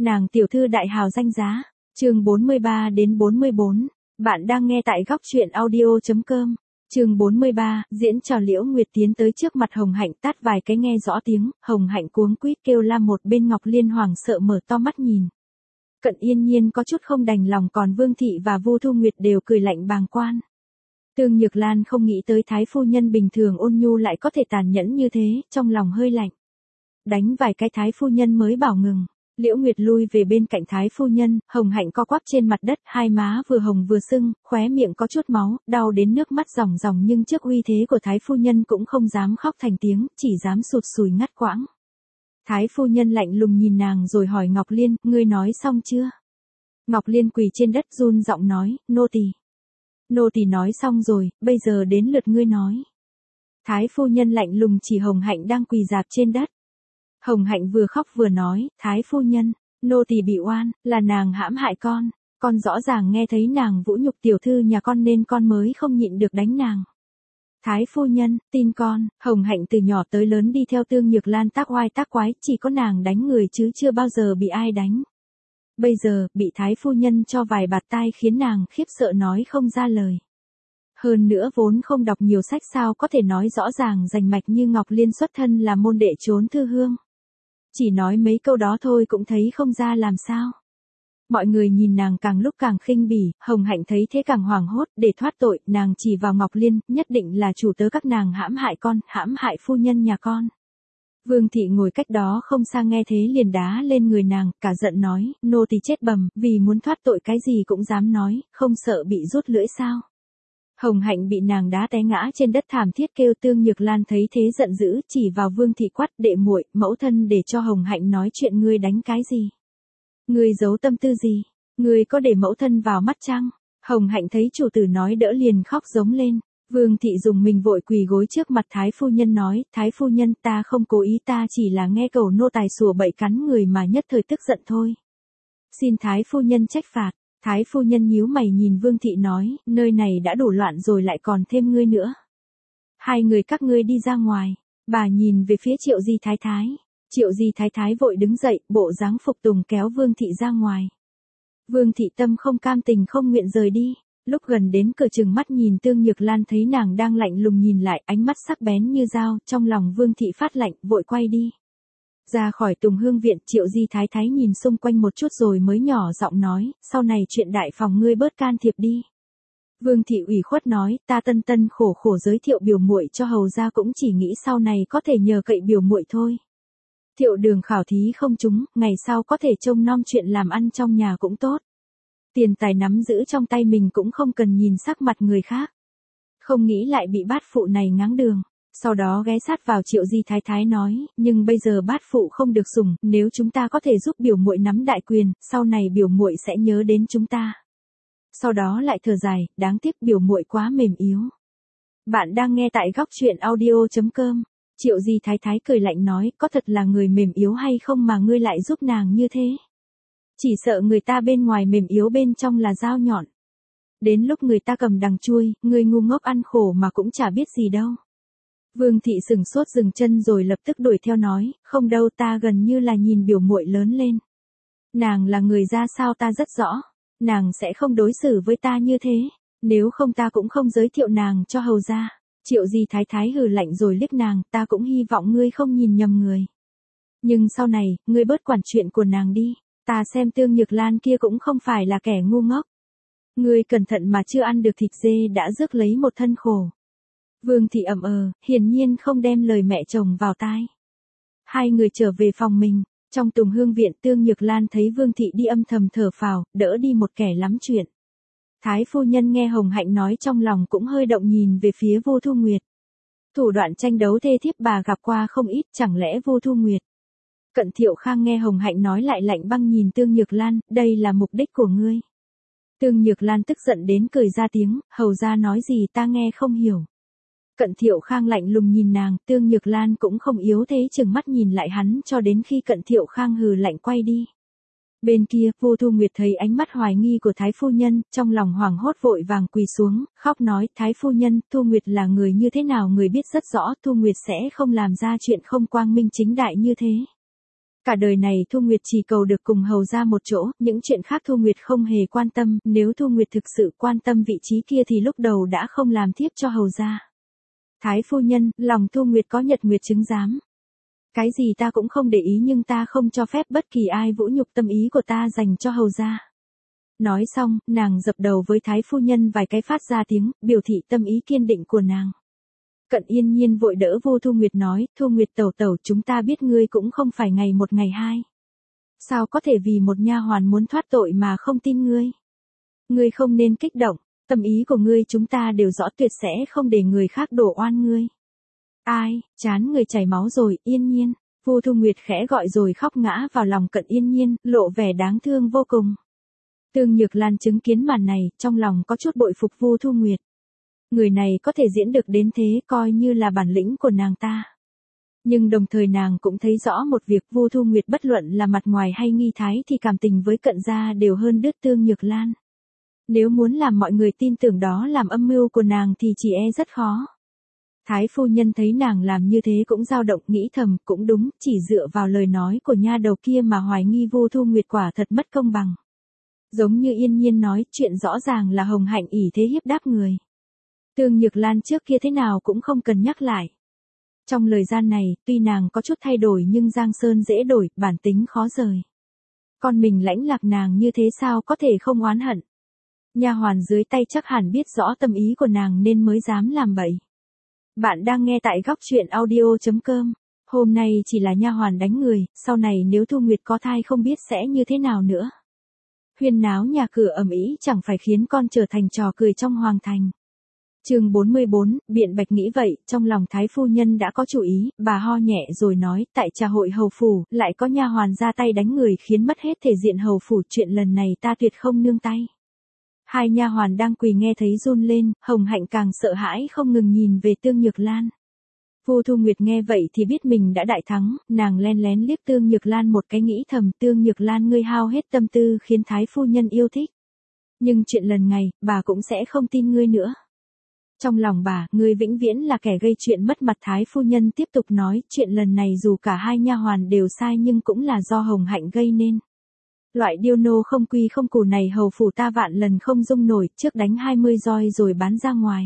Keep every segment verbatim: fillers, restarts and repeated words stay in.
Nàng tiểu thư đại hào danh giá. Chương bốn mươi ba đến bốn mươi bốn. Bạn đang nghe tại góc truyện audio chấm com. Chương bốn mươi ba, diễn trò Liễu Nguyệt tiến tới trước mặt Hồng Hạnh tát vài cái nghe rõ tiếng, Hồng Hạnh cuống quýt kêu la, một bên Ngọc Liên hoảng sợ mở to mắt nhìn. Cận Yên Nhiên có chút không đành lòng, còn Vương Thị và Vu Thu Nguyệt đều cười lạnh bàng quan. Tương Nhược Lan không nghĩ tới thái phu nhân bình thường ôn nhu lại có thể tàn nhẫn như thế, trong lòng hơi lạnh. Đánh vài cái thái phu nhân mới bảo ngừng. Liễu Nguyệt lui về bên cạnh thái phu nhân, Hồng Hạnh co quắp trên mặt đất, hai má vừa hồng vừa sưng, khóe miệng có chút máu, đau đến nước mắt ròng ròng, nhưng trước uy thế của thái phu nhân cũng không dám khóc thành tiếng, chỉ dám sụt sùi ngắt quãng. Thái phu nhân lạnh lùng nhìn nàng rồi hỏi Ngọc Liên, ngươi nói xong chưa? Ngọc Liên quỳ trên đất run giọng nói, nô tỳ. Nô tỳ nói xong rồi, bây giờ đến lượt ngươi nói. Thái phu nhân lạnh lùng chỉ Hồng Hạnh đang quỳ rạp trên đất. Hồng Hạnh vừa khóc vừa nói, thái phu nhân, nô tỳ bị oan, là nàng hãm hại con, con rõ ràng nghe thấy nàng vũ nhục tiểu thư nhà con nên con mới không nhịn được đánh nàng. Thái phu nhân, tin con, Hồng Hạnh từ nhỏ tới lớn đi theo Tương Nhược Lan tác oai tác quái, chỉ có nàng đánh người chứ chưa bao giờ bị ai đánh. Bây giờ, bị thái phu nhân cho vài bạt tai khiến nàng khiếp sợ nói không ra lời. Hơn nữa vốn không đọc nhiều sách sao có thể nói rõ ràng rành mạch như Ngọc Liên xuất thân là môn đệ trốn thư hương. Chỉ nói mấy câu đó thôi cũng thấy không ra làm sao. Mọi người nhìn nàng càng lúc càng khinh bỉ, Hồng Hạnh thấy thế càng hoảng hốt, để thoát tội, nàng chỉ vào Ngọc Liên, nhất định là chủ tớ các nàng hãm hại con, hãm hại phu nhân nhà con. Vương Thị ngồi cách đó không xa nghe thế liền đá lên người nàng, cả giận nói, nô tỳ chết bầm, vì muốn thoát tội cái gì cũng dám nói, không sợ bị rút lưỡi sao. Hồng Hạnh bị nàng đá té ngã trên đất thảm thiết kêu. Tương Nhược Lan thấy thế giận dữ, chỉ vào Vương Thị quát, đệ muội, mẫu thân để cho Hồng Hạnh nói chuyện, ngươi đánh cái gì? Ngươi giấu tâm tư gì? Ngươi có để mẫu thân vào mắt chăng? Hồng Hạnh thấy chủ tử nói đỡ liền khóc giống lên. Vương Thị dùng mình vội quỳ gối trước mặt thái phu nhân nói, thái phu nhân, ta không cố ý, ta chỉ là nghe cầu nô tài sủa bậy cắn người mà nhất thời tức giận thôi. Xin thái phu nhân trách phạt. Thái phu nhân nhíu mày nhìn Vương Thị nói, nơi này đã đủ loạn rồi lại còn thêm ngươi nữa. Hai người các ngươi đi ra ngoài. Bà nhìn về phía Triệu Di Thái Thái. Triệu Di Thái Thái vội đứng dậy, bộ dáng phục tùng kéo Vương Thị ra ngoài. Vương Thị tâm không cam tình không nguyện rời đi. Lúc gần đến cửa chừng mắt nhìn Tương Nhược Lan thấy nàng đang lạnh lùng nhìn lại, ánh mắt sắc bén như dao, trong lòng Vương Thị phát lạnh, vội quay đi. Ra khỏi Tùng Hương viện, Triệu Di Thái Thái nhìn xung quanh một chút rồi mới nhỏ giọng nói, sau này chuyện đại phòng ngươi bớt can thiệp đi. Vương Thị ủy khuất nói, ta tân tân khổ khổ giới thiệu biểu muội cho hầu gia cũng chỉ nghĩ sau này có thể nhờ cậy biểu muội thôi. Thiệu đường khảo thí không trúng, ngày sau có thể trông nom chuyện làm ăn trong nhà cũng tốt. Tiền tài nắm giữ trong tay mình cũng không cần nhìn sắc mặt người khác. Không nghĩ lại bị bát phụ này ngáng đường. Sau đó ghé sát vào Triệu Di Thái Thái nói, nhưng bây giờ bát phụ không được sủng, nếu chúng ta có thể giúp biểu muội nắm đại quyền, sau này biểu muội sẽ nhớ đến chúng ta. Sau đó lại thở dài, đáng tiếc biểu muội quá mềm yếu. Bạn đang nghe tại góc truyện audio chấm com. Triệu Di Thái Thái cười lạnh nói, có thật là người mềm yếu hay không mà ngươi lại giúp nàng như thế? Chỉ sợ người ta bên ngoài mềm yếu bên trong là dao nhọn. Đến lúc người ta cầm đằng chui, ngươi ngu ngốc ăn khổ mà cũng chả biết gì đâu. Vương Thị sừng sốt dừng chân rồi lập tức đuổi theo nói, không đâu, ta gần như là nhìn biểu muội lớn lên. Nàng là người ra sao ta rất rõ, nàng sẽ không đối xử với ta như thế, nếu không ta cũng không giới thiệu nàng cho hầu gia. Triệu Di Thái Thái hừ lạnh rồi liếc nàng, ta cũng hy vọng ngươi không nhìn nhầm người. Nhưng sau này, ngươi bớt quản chuyện của nàng đi, ta xem Tương Nhược Lan kia cũng không phải là kẻ ngu ngốc. Ngươi cẩn thận mà chưa ăn được thịt dê đã rước lấy một thân khổ. Vương Thị ậm ờ, hiển nhiên không đem lời mẹ chồng vào tai. Hai người trở về phòng mình, trong Tùng Hương viện Tương Nhược Lan thấy Vương Thị đi âm thầm thở phào, đỡ đi một kẻ lắm chuyện. Thái phu nhân nghe Hồng Hạnh nói trong lòng cũng hơi động nhìn về phía Vu Thu Nguyệt. Thủ đoạn tranh đấu thê thiếp bà gặp qua không ít, chẳng lẽ Vu Thu Nguyệt. Cận Thiệu Khang nghe Hồng Hạnh nói lại lạnh băng nhìn Tương Nhược Lan, đây là mục đích của ngươi. Tương Nhược Lan tức giận đến cười ra tiếng, hầu gia nói gì ta nghe không hiểu. Cận Thiệu Khang lạnh lùng nhìn nàng, Tương Nhược Lan cũng không yếu thế chừng mắt nhìn lại hắn cho đến khi Cận Thiệu Khang hừ lạnh quay đi. Bên kia, Vu Thu Nguyệt thấy ánh mắt hoài nghi của Thái phu nhân, trong lòng hoảng hốt vội vàng quỳ xuống, khóc nói, Thái phu nhân, Thu Nguyệt là người như thế nào người biết rất rõ, Thu Nguyệt sẽ không làm ra chuyện không quang minh chính đại như thế. Cả đời này Thu Nguyệt chỉ cầu được cùng hầu ra một chỗ, những chuyện khác Thu Nguyệt không hề quan tâm, nếu Thu Nguyệt thực sự quan tâm vị trí kia thì lúc đầu đã không làm thiếp cho hầu ra. Thái phu nhân, lòng Thu Nguyệt có nhật nguyệt chứng giám. Cái gì ta cũng không để ý nhưng ta không cho phép bất kỳ ai vũ nhục tâm ý của ta dành cho hầu ra. Nói xong, nàng dập đầu với Thái phu nhân vài cái phát ra tiếng, biểu thị tâm ý kiên định của nàng. Cận Yên Nhiên vội đỡ Vu Thu Nguyệt nói, Thu Nguyệt tẩu tẩu, chúng ta biết ngươi cũng không phải ngày một ngày hai. Sao có thể vì một nha hoàn muốn thoát tội mà không tin ngươi? Ngươi không nên kích động, tâm ý của ngươi chúng ta đều rõ tuyệt sẽ không để người khác đổ oan ngươi. Ai, chán người chảy máu rồi, Yên Nhiên. Vu Thu Nguyệt khẽ gọi rồi khóc ngã vào lòng Cận Yên Nhiên, lộ vẻ đáng thương vô cùng. Tương Nhược Lan chứng kiến màn này, trong lòng có chút bội phục Vu Thu Nguyệt. Người này có thể diễn được đến thế coi như là bản lĩnh của nàng ta. Nhưng đồng thời nàng cũng thấy rõ một việc, Vu Thu Nguyệt bất luận là mặt ngoài hay nghi thái thì cảm tình với Cận gia đều hơn đứt Tương Nhược Lan. Nếu muốn làm mọi người tin tưởng đó làm âm mưu của nàng thì chỉ e rất khó. Thái phu nhân thấy nàng làm như thế cũng dao động, nghĩ thầm, cũng đúng, chỉ dựa vào lời nói của nha đầu kia mà hoài nghi Vu Thu Nguyệt quả thật mất công bằng. Giống như Yên Nhiên nói, chuyện rõ ràng là Hồng Hạnh ỷ thế hiếp đáp người. Tương Nhược Lan trước kia thế nào cũng không cần nhắc lại. Trong lời gian này, tuy nàng có chút thay đổi nhưng Giang Sơn dễ đổi, bản tính khó rời. Con mình lãnh lạc nàng như thế sao có thể không oán hận. Nha hoàn dưới tay chắc hẳn biết rõ tâm ý của nàng nên mới dám làm bậy. Bạn đang nghe tại góc truyện audio chấm com. Hôm nay chỉ là nha hoàn đánh người, sau này nếu Thu Nguyệt có thai không biết sẽ như thế nào nữa. Huyên náo nhà cửa ầm ĩ chẳng phải khiến con trở thành trò cười trong hoàng thành. Chương bốn mươi bốn, biện bạch nghĩ vậy, trong lòng Thái phu nhân đã có chủ ý, bà ho nhẹ rồi nói, tại trà hội hầu phủ, lại có nha hoàn ra tay đánh người khiến mất hết thể diện hầu phủ, chuyện lần này ta tuyệt không nương tay. Hai nha hoàn đang quỳ nghe thấy run lên, Hồng Hạnh càng sợ hãi không ngừng nhìn về Tương Nhược Lan. Vu Thu Nguyệt nghe vậy thì biết mình đã đại thắng, nàng len lén liếc Tương Nhược Lan một cái nghĩ thầm, Tương Nhược Lan ngươi hao hết tâm tư khiến Thái phu nhân yêu thích. Nhưng chuyện lần này, bà cũng sẽ không tin ngươi nữa. Trong lòng bà, ngươi vĩnh viễn là kẻ gây chuyện mất mặt. Thái phu nhân tiếp tục nói, chuyện lần này dù cả hai nha hoàn đều sai nhưng cũng là do Hồng Hạnh gây nên. Loại điêu nô không quy không củ này hầu phủ ta vạn lần không dung nổi, trước đánh hai mươi roi rồi bán ra ngoài.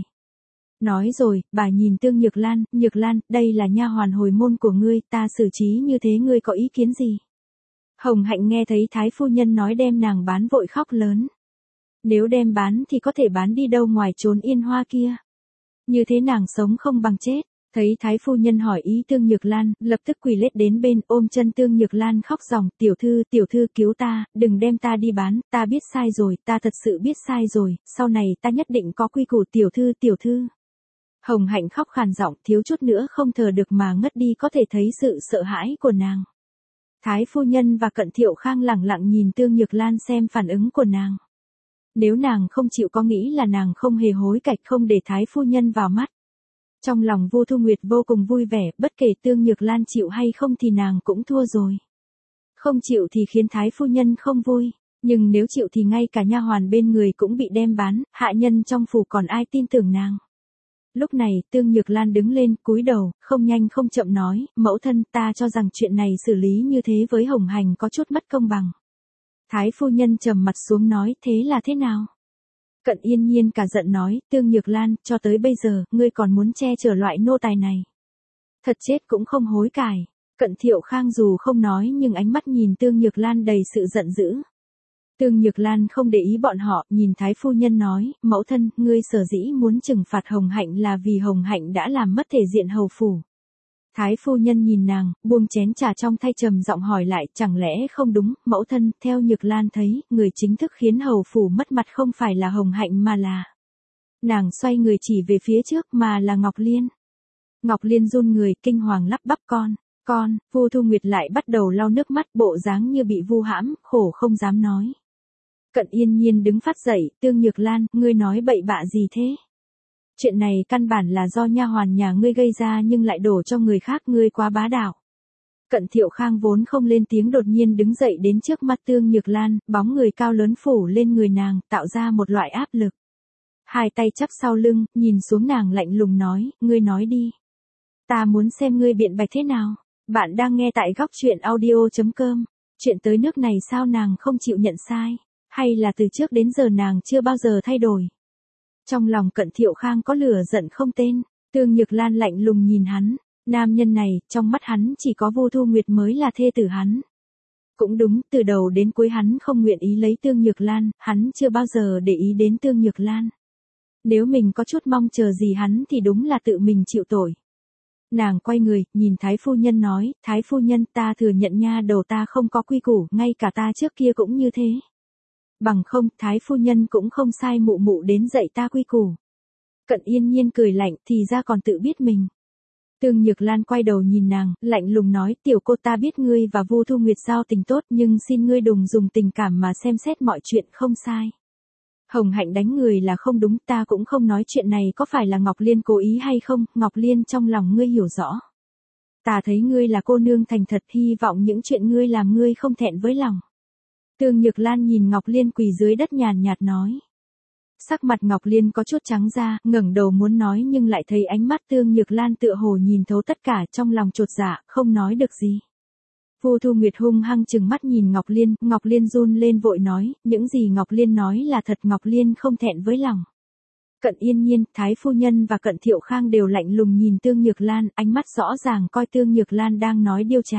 Nói rồi, bà nhìn Tương Nhược Lan, Nhược Lan, đây là nha hoàn hồi môn của ngươi, ta xử trí như thế ngươi có ý kiến gì? Hồng Hạnh nghe thấy Thái phu nhân nói đem nàng bán vội khóc lớn. Nếu đem bán thì có thể bán đi đâu ngoài chốn Yên Hoa kia. Như thế nàng sống không bằng chết. Thấy Thái phu nhân hỏi ý Tương Nhược Lan, lập tức quỳ lết đến bên ôm chân Tương Nhược Lan khóc ròng, tiểu thư, tiểu thư cứu ta, đừng đem ta đi bán, ta biết sai rồi, ta thật sự biết sai rồi, sau này ta nhất định có quy củ, tiểu thư, tiểu thư. Hồng Hạnh khóc khàn giọng, thiếu chút nữa không thở được mà ngất đi, có thể thấy sự sợ hãi của nàng. Thái phu nhân và Cận Thiệu Khang lẳng lặng nhìn Tương Nhược Lan xem phản ứng của nàng. Nếu nàng không chịu có nghĩ là nàng không hề hối cải, không để Thái phu nhân vào mắt. Trong lòng Vu Thu Nguyệt vô cùng vui vẻ, bất kể Tương Nhược Lan chịu hay không thì nàng cũng thua rồi. Không chịu thì khiến Thái phu nhân không vui, nhưng nếu chịu thì ngay cả nha hoàn bên người cũng bị đem bán, hạ nhân trong phủ còn ai tin tưởng nàng. Lúc này, Tương Nhược Lan đứng lên, cúi đầu, không nhanh không chậm nói, mẫu thân, ta cho rằng chuyện này xử lý như thế với Hồng Hành có chút mất công bằng. Thái phu nhân trầm mặt xuống nói, thế là thế nào? Cận Yên Nhiên cả giận nói, Tương Nhược Lan, cho tới bây giờ, ngươi còn muốn che chở loại nô tài này. Thật chết cũng không hối cải. Cận Thiệu Khang dù không nói nhưng ánh mắt nhìn Tương Nhược Lan đầy sự giận dữ. Tương Nhược Lan không để ý bọn họ, nhìn Thái phu nhân nói, mẫu thân, ngươi sở dĩ muốn trừng phạt Hồng Hạnh là vì Hồng Hạnh đã làm mất thể diện hầu phủ. Thái phu nhân nhìn nàng, buông chén trà trong tay trầm giọng hỏi lại, chẳng lẽ không đúng, mẫu thân, theo Nhược Lan thấy, người chính thức khiến hầu phủ mất mặt không phải là Hồng Hạnh mà là. Nàng xoay người chỉ về phía trước mà là Ngọc Liên. Ngọc Liên run người, kinh hoàng lắp bắp con, con, Vu Thu Nguyệt lại bắt đầu lau nước mắt, bộ dáng như bị vu hãm, khổ không dám nói. Cận Yên Nhiên đứng phát dậy, Tương Nhược Lan, ngươi nói bậy bạ gì thế? Chuyện này căn bản là do nha hoàn nhà ngươi gây ra nhưng lại đổ cho người khác, ngươi quá bá đạo. Cận Thiệu Khang vốn không lên tiếng đột nhiên đứng dậy đến trước mặt Tương Nhược Lan, bóng người cao lớn phủ lên người nàng, tạo ra một loại áp lực. Hai tay chắp sau lưng, nhìn xuống nàng lạnh lùng nói, ngươi nói đi. Ta muốn xem ngươi biện bạch thế nào. Bạn đang nghe tại góc truyện audio.com. Chuyện tới nước này sao nàng không chịu nhận sai? Hay là từ trước đến giờ nàng chưa bao giờ thay đổi? Trong lòng Cận Thiệu Khang có lửa giận không tên, Tương Nhược Lan lạnh lùng nhìn hắn. Nam nhân này, trong mắt hắn chỉ có Vu Thu Nguyệt mới là thê tử hắn. Cũng đúng, từ đầu đến cuối hắn không nguyện ý lấy Tương Nhược Lan, hắn chưa bao giờ để ý đến Tương Nhược Lan. Nếu mình có chút mong chờ gì hắn thì đúng là tự mình chịu tội. Nàng quay người, nhìn Thái phu nhân nói, Thái phu nhân ta thừa nhận nha đầu ta không có quy củ, ngay cả ta trước kia cũng như thế. Bằng không, Thái phu nhân cũng không sai mụ mụ đến dạy ta quy củ. Cận Yên Nhiên cười lạnh, thì ra còn tự biết mình. Tương Nhược Lan quay đầu nhìn nàng, lạnh lùng nói, tiểu cô ta biết ngươi và Vu Thu Nguyệt giao tình tốt, nhưng xin ngươi đừng dùng tình cảm mà xem xét mọi chuyện, không sai. Hồng Hạnh đánh người là không đúng, ta cũng không nói chuyện này có phải là Ngọc Liên cố ý hay không, Ngọc Liên trong lòng ngươi hiểu rõ. Ta thấy ngươi là cô nương thành thật, hy vọng những chuyện ngươi làm ngươi không thẹn với lòng. Tương Nhược Lan nhìn Ngọc Liên quỳ dưới đất nhàn nhạt nói. Sắc mặt Ngọc Liên có chút trắng ra, ngẩng đầu muốn nói nhưng lại thấy ánh mắt Tương Nhược Lan tựa hồ nhìn thấu tất cả, trong lòng chột dạ, không nói được gì. Vu Thu Nguyệt hung hăng chừng mắt nhìn Ngọc Liên, Ngọc Liên run lên vội nói, những gì Ngọc Liên nói là thật, Ngọc Liên không thẹn với lòng. Cận Yên Nhiên, Thái phu nhân và Cận Thiệu Khang đều lạnh lùng nhìn Tương Nhược Lan, ánh mắt rõ ràng coi Tương Nhược Lan đang nói điêu trá.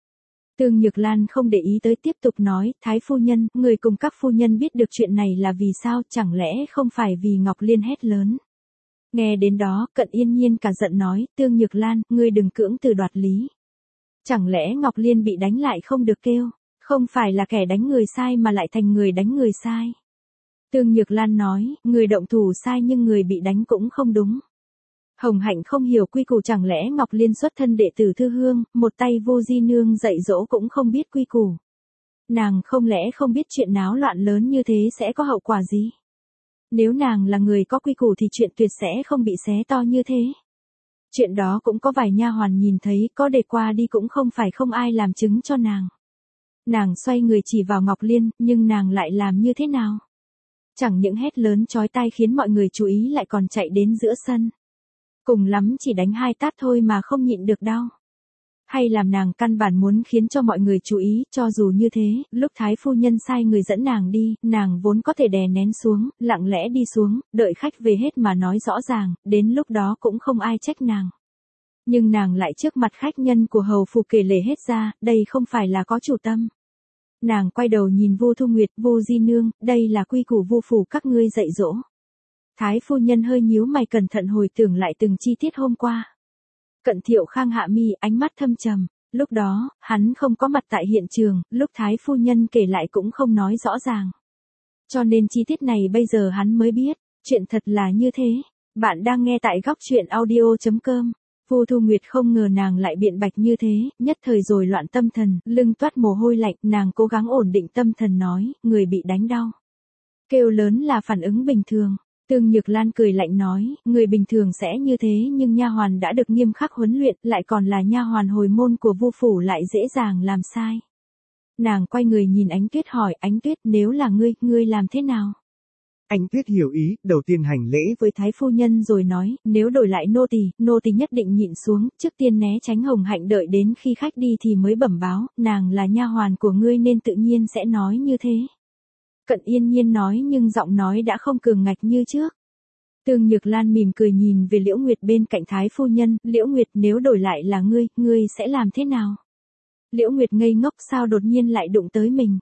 Tương Nhược Lan không để ý tới tiếp tục nói, Thái phu nhân, người cùng các phu nhân biết được chuyện này là vì sao, chẳng lẽ không phải vì Ngọc Liên hét lớn. Nghe đến đó, Cận Yên Nhiên cả giận nói, Tương Nhược Lan, ngươi đừng cưỡng từ đoạt lý. Chẳng lẽ Ngọc Liên bị đánh lại không được kêu, không phải là kẻ đánh người sai mà lại thành người đánh người sai. Tương Nhược Lan nói, người động thủ sai nhưng người bị đánh cũng không đúng. Hồng Hạnh không hiểu quy củ, chẳng lẽ Ngọc Liên xuất thân đệ tử Thư Hương, một tay Vô Di Nương dạy dỗ cũng không biết quy củ. Nàng không lẽ không biết chuyện náo loạn lớn như thế sẽ có hậu quả gì? Nếu nàng là người có quy củ thì chuyện tuyệt sẽ không bị xé to như thế. Chuyện đó cũng có vài nha hoàn nhìn thấy, có để qua đi cũng không phải không ai làm chứng cho nàng. Nàng xoay người chỉ vào Ngọc Liên, nhưng nàng lại làm như thế nào? Chẳng những hét lớn chói tai khiến mọi người chú ý lại còn chạy đến giữa sân. Cùng lắm chỉ đánh hai tát thôi mà không nhịn được đau. Hay làm nàng căn bản muốn khiến cho mọi người chú ý, cho dù như thế, lúc Thái phu nhân sai người dẫn nàng đi, nàng vốn có thể đè nén xuống, lặng lẽ đi xuống, đợi khách về hết mà nói rõ ràng, đến lúc đó cũng không ai trách nàng. Nhưng nàng lại trước mặt khách nhân của hầu phủ kể lể hết ra, đây không phải là có chủ tâm. Nàng quay đầu nhìn Vu Thu Nguyệt, Vô Di Nương, đây là quy củ Vu phủ các ngươi dạy dỗ. Thái phu nhân hơi nhíu mày cẩn thận hồi tưởng lại từng chi tiết hôm qua. Cận Thiệu Khang hạ mi, ánh mắt thâm trầm. Lúc đó, hắn không có mặt tại hiện trường, lúc Thái phu nhân kể lại cũng không nói rõ ràng. Cho nên chi tiết này bây giờ hắn mới biết, chuyện thật là như thế. Bạn đang nghe tại góc truyện audio.com. Vu Thu Nguyệt không ngờ nàng lại biện bạch như thế, nhất thời rồi loạn tâm thần, lưng toát mồ hôi lạnh, nàng cố gắng ổn định tâm thần nói, người bị đánh đau. Kêu lớn là phản ứng bình thường. Tương Nhược Lan cười lạnh nói, người bình thường sẽ như thế nhưng nha hoàn đã được nghiêm khắc huấn luyện, lại còn là nha hoàn hồi môn của Vu phủ lại dễ dàng làm sai. Nàng quay người nhìn Ánh Tuyết hỏi, Ánh Tuyết, nếu là ngươi, ngươi làm thế nào? Ánh Tuyết hiểu ý, đầu tiên hành lễ với Thái phu nhân rồi nói, nếu đổi lại nô tỳ, nô tỳ nhất định nhịn xuống, trước tiên né tránh Hồng Hạnh, đợi đến khi khách đi thì mới bẩm báo, nàng là nha hoàn của ngươi nên tự nhiên sẽ nói như thế. Cận Yên Nhiên nói nhưng giọng nói đã không cường ngạch như trước. Tương Nhược Lan mỉm cười nhìn về Liễu Nguyệt bên cạnh Thái phu nhân, Liễu Nguyệt, nếu đổi lại là ngươi, ngươi sẽ làm thế nào? Liễu Nguyệt ngây ngốc, sao đột nhiên lại đụng tới mình.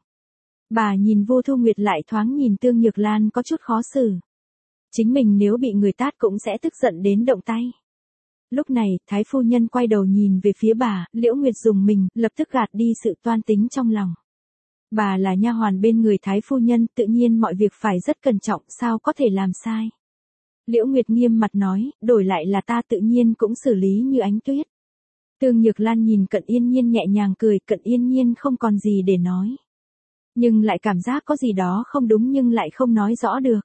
Bà nhìn Vô Thu Nguyệt lại thoáng nhìn Tương Nhược Lan có chút khó xử. Chính mình nếu bị người tát cũng sẽ tức giận đến động tay. Lúc này, Thái phu nhân quay đầu nhìn về phía bà, Liễu Nguyệt dùng mình, lập tức gạt đi sự toan tính trong lòng. Bà là nha hoàn bên người Thái phu nhân, tự nhiên mọi việc phải rất cẩn trọng, sao có thể làm sai. Liễu Nguyệt nghiêm mặt nói, đổi lại là ta tự nhiên cũng xử lý như Ánh Tuyết. Tương Nhược Lan nhìn Cận Yên Nhiên nhẹ nhàng cười, Cận Yên Nhiên không còn gì để nói. Nhưng lại cảm giác có gì đó không đúng nhưng lại không nói rõ được.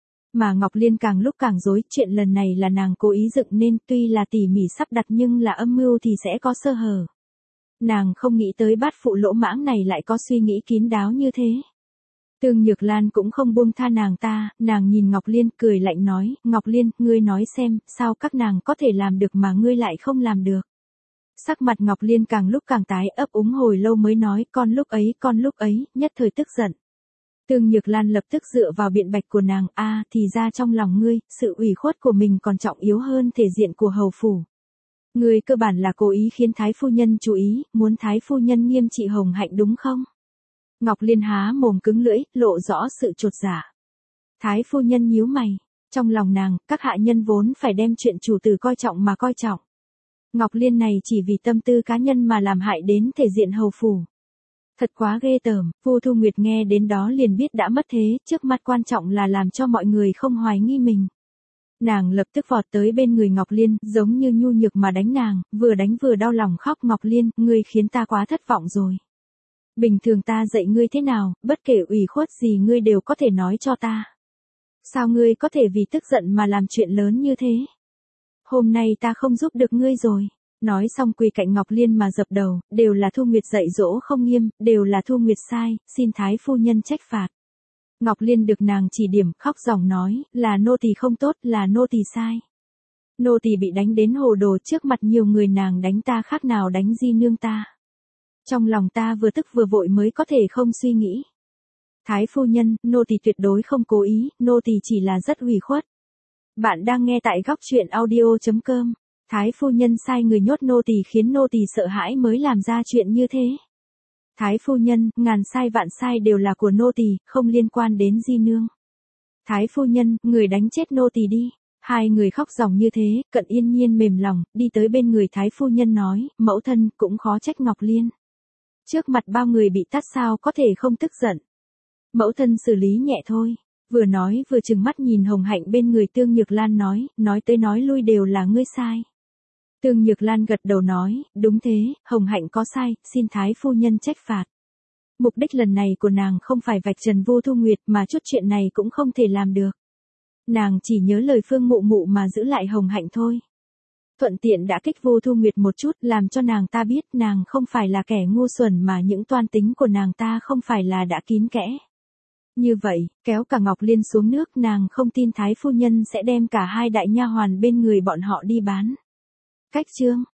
Mà Ngọc Liên càng lúc càng rối, chuyện lần này là nàng cố ý dựng nên, tuy là tỉ mỉ sắp đặt nhưng là âm mưu thì sẽ có sơ hở. Nàng không nghĩ tới bát phụ lỗ mãng này lại có suy nghĩ kín đáo như thế. Tương Nhược Lan cũng không buông tha nàng ta, nàng nhìn Ngọc Liên cười lạnh nói, Ngọc Liên, ngươi nói xem, sao các nàng có thể làm được mà ngươi lại không làm được. Sắc mặt Ngọc Liên càng lúc càng tái, ấp úng hồi lâu mới nói, con lúc ấy, con lúc ấy, nhất thời tức giận. Tương Nhược Lan lập tức dựa vào biện bạch của nàng, a thì ra trong lòng ngươi, sự ủy khuất của mình còn trọng yếu hơn thể diện của hầu phủ. Ngươi cơ bản là cố ý khiến Thái phu nhân chú ý, muốn Thái phu nhân nghiêm trị Hồng Hạnh đúng không? Ngọc Liên há mồm cứng lưỡi, lộ rõ sự chột dạ. Thái phu nhân nhíu mày, trong lòng nàng, các hạ nhân vốn phải đem chuyện chủ tử coi trọng mà coi trọng. Ngọc Liên này chỉ vì tâm tư cá nhân mà làm hại đến thể diện hầu phủ. Thật quá ghê tởm, Vu Thu Nguyệt nghe đến đó liền biết đã mất thế, trước mắt quan trọng là làm cho mọi người không hoài nghi mình. Nàng lập tức vọt tới bên người Ngọc Liên, giống như nhu nhược mà đánh nàng, vừa đánh vừa đau lòng khóc, Ngọc Liên, ngươi khiến ta quá thất vọng rồi. Bình thường ta dạy ngươi thế nào, bất kể ủy khuất gì ngươi đều có thể nói cho ta. Sao ngươi có thể vì tức giận mà làm chuyện lớn như thế? Hôm nay ta không giúp được ngươi rồi. Nói xong quỳ cạnh Ngọc Liên mà dập đầu, đều là Thu Nguyệt dạy dỗ không nghiêm, đều là Thu Nguyệt sai, xin Thái phu nhân trách phạt. Ngọc Liên được nàng chỉ điểm, khóc ròng nói, là nô tỳ không tốt, là nô tỳ sai. Nô tỳ bị đánh đến hồ đồ, trước mặt nhiều người nàng đánh ta khác nào đánh di nương ta. Trong lòng ta vừa tức vừa vội mới có thể không suy nghĩ. Thái phu nhân, nô tỳ tuyệt đối không cố ý, nô tỳ chỉ là rất ủy khuất. Bạn đang nghe tại góc truyện audio chấm com. Thái phu nhân sai người nhốt nô tỳ khiến nô tỳ sợ hãi mới làm ra chuyện như thế. Thái phu nhân, ngàn sai vạn sai đều là của nô tỳ, không liên quan đến di nương. Thái phu nhân, người đánh chết nô tỳ đi. Hai người khóc ròng như thế, Cận Yên Nhiên mềm lòng, đi tới bên người Thái phu nhân nói, mẫu thân cũng khó trách Ngọc Liên. Trước mặt bao người bị tát sao có thể không tức giận. Mẫu thân xử lý nhẹ thôi. Vừa nói vừa trừng mắt nhìn Hồng Hạnh bên người Tương Nhược Lan nói, nói tới nói lui đều là ngươi sai. Tương Nhược Lan gật đầu nói, đúng thế, Hồng Hạnh có sai, xin Thái phu nhân trách phạt. Mục đích lần này của nàng không phải vạch trần Vu Thu Nguyệt mà chút chuyện này cũng không thể làm được. Nàng chỉ nhớ lời Phương Mụ Mụ mà giữ lại Hồng Hạnh thôi. Thuận tiện đã kích Vu Thu Nguyệt một chút, làm cho nàng ta biết nàng không phải là kẻ ngu xuẩn mà những toan tính của nàng ta không phải là đã kín kẽ. Như vậy, kéo cả Ngọc Liên xuống nước, nàng không tin Thái phu nhân sẽ đem cả hai đại nha hoàn bên người bọn họ đi bán. Cách chương